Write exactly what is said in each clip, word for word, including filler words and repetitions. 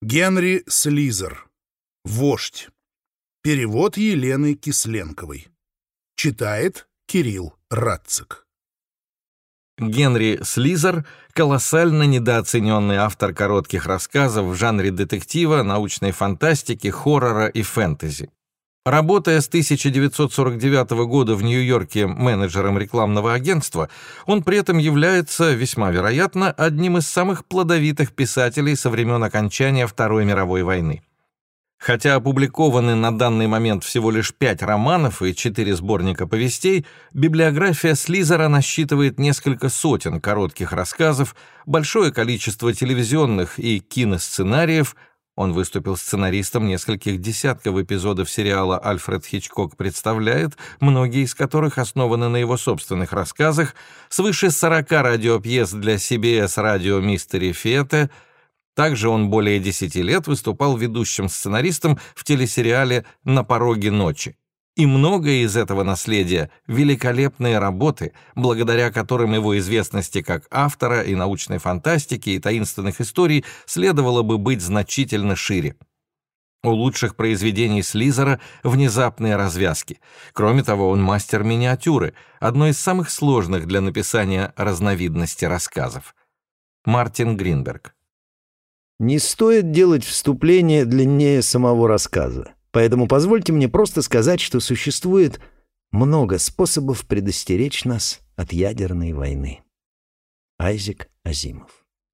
Генри Слизер. Вождь. Перевод Елены Кисленковой. Читает Кирилл Радцик. Генри Слизер — колоссально недооцененный автор коротких рассказов в жанре детектива, научной фантастики, хоррора и фэнтези. Работая с тысяча девятьсот сорок девятого года в Нью-Йорке менеджером рекламного агентства, он при этом является, весьма вероятно, одним из самых плодовитых писателей со времен окончания Второй мировой войны. Хотя опубликованы на данный момент всего лишь пять романов и четыре сборника повестей, библиография Слизера насчитывает несколько сотен коротких рассказов, большое количество телевизионных и киносценариев. Он выступил сценаристом нескольких десятков эпизодов сериала «Альфред Хичкок представляет», многие из которых основаны на его собственных рассказах, свыше сорока радиопьес для си би эс радио «Мистери Фете». Также он более десяти лет выступал ведущим сценаристом в телесериале «На пороге ночи». И многое из этого наследия — великолепные работы, благодаря которым его известности как автора и научной фантастики, и таинственных историй следовало бы быть значительно шире. У лучших произведений Слизера внезапные развязки. Кроме того, он мастер миниатюры, одной из самых сложных для написания разновидности рассказов. Мартин Гринберг. Не стоит делать вступление длиннее самого рассказа, поэтому позвольте мне просто сказать, что существует много способов предостеречь нас от ядерной войны. Айзек Азимов.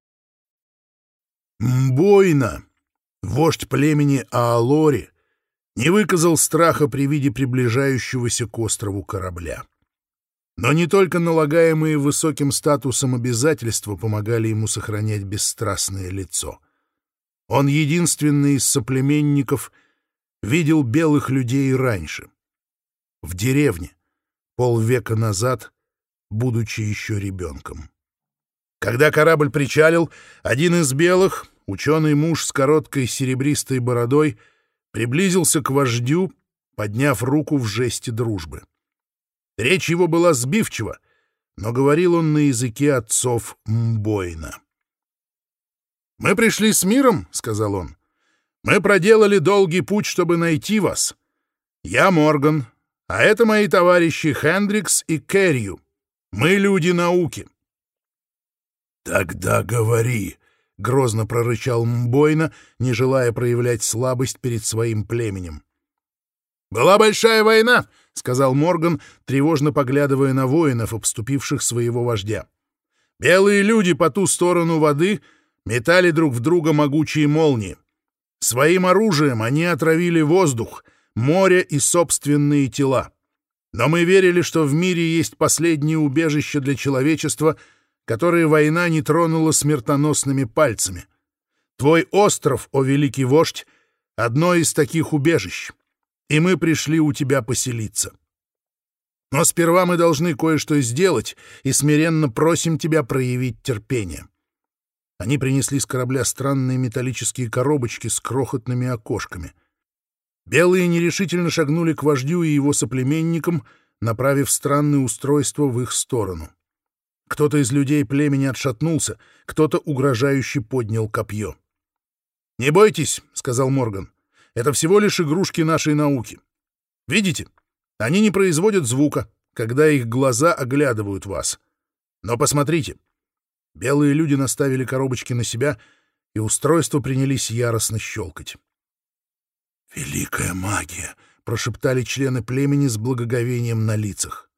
Мбойна, вождь племени Аалори, не выказал страха при виде приближающегося к острову корабля. Но не только налагаемые высоким статусом обязательства помогали ему сохранять бесстрастное лицо. Он единственный из соплеменников видел белых людей раньше. В деревне, полвека назад, будучи еще ребенком. Когда корабль причалил, один из белых, ученый муж с короткой серебристой бородой, приблизился к вождю, подняв руку в жесте дружбы. Речь его была сбивчива, но говорил он на языке отцов Мбойна. «Мы пришли с миром», — сказал он. «Мы проделали долгий путь, чтобы найти вас. Я Морган, а это мои товарищи Хендрикс и Керрию. Мы люди науки». «Тогда говори», — грозно прорычал Мбойна, не желая проявлять слабость перед своим племенем. «Была большая война», — сказал Морган, тревожно поглядывая на воинов, обступивших своего вождя. «Белые люди по ту сторону воды метали друг в друга могучие молнии. Своим оружием они отравили воздух, море и собственные тела. Но мы верили, что в мире есть последнее убежище для человечества, которое война не тронула смертоносными пальцами. Твой остров, о великий вождь, одно из таких убежищ, и мы пришли у тебя поселиться. Но сперва мы должны кое-что сделать, и смиренно просим тебя проявить терпение». Они принесли с корабля странные металлические коробочки с крохотными окошками. Белые нерешительно шагнули к вождю и его соплеменникам, направив странное устройство в их сторону. Кто-то из людей племени отшатнулся, кто-то угрожающе поднял копье. «Не бойтесь», — сказал Морган, — «это всего лишь игрушки нашей науки. Видите, они не производят звука, когда их глаза оглядывают вас. Но посмотрите». Белые люди наставили коробочки на себя, и устройства принялись яростно щелкать. «Великая магия!» — прошептали члены племени с благоговением на лицах.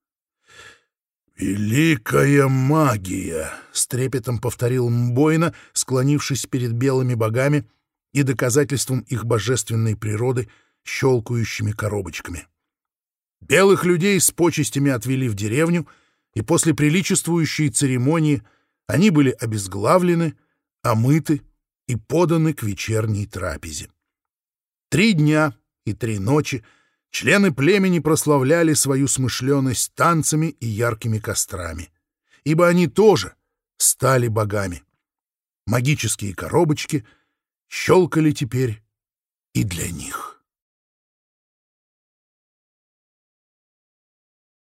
«Великая магия!» — с трепетом повторил Мбойна, склонившись перед белыми богами и доказательством их божественной природы щелкающими коробочками. Белых людей с почестями отвели в деревню, и после приличествующей церемонии они были обезглавлены, омыты и поданы к вечерней трапезе. Три дня и три ночи члены племени прославляли свою смышленность танцами и яркими кострами, ибо они тоже стали богами. Магические коробочки щелкали теперь и для них.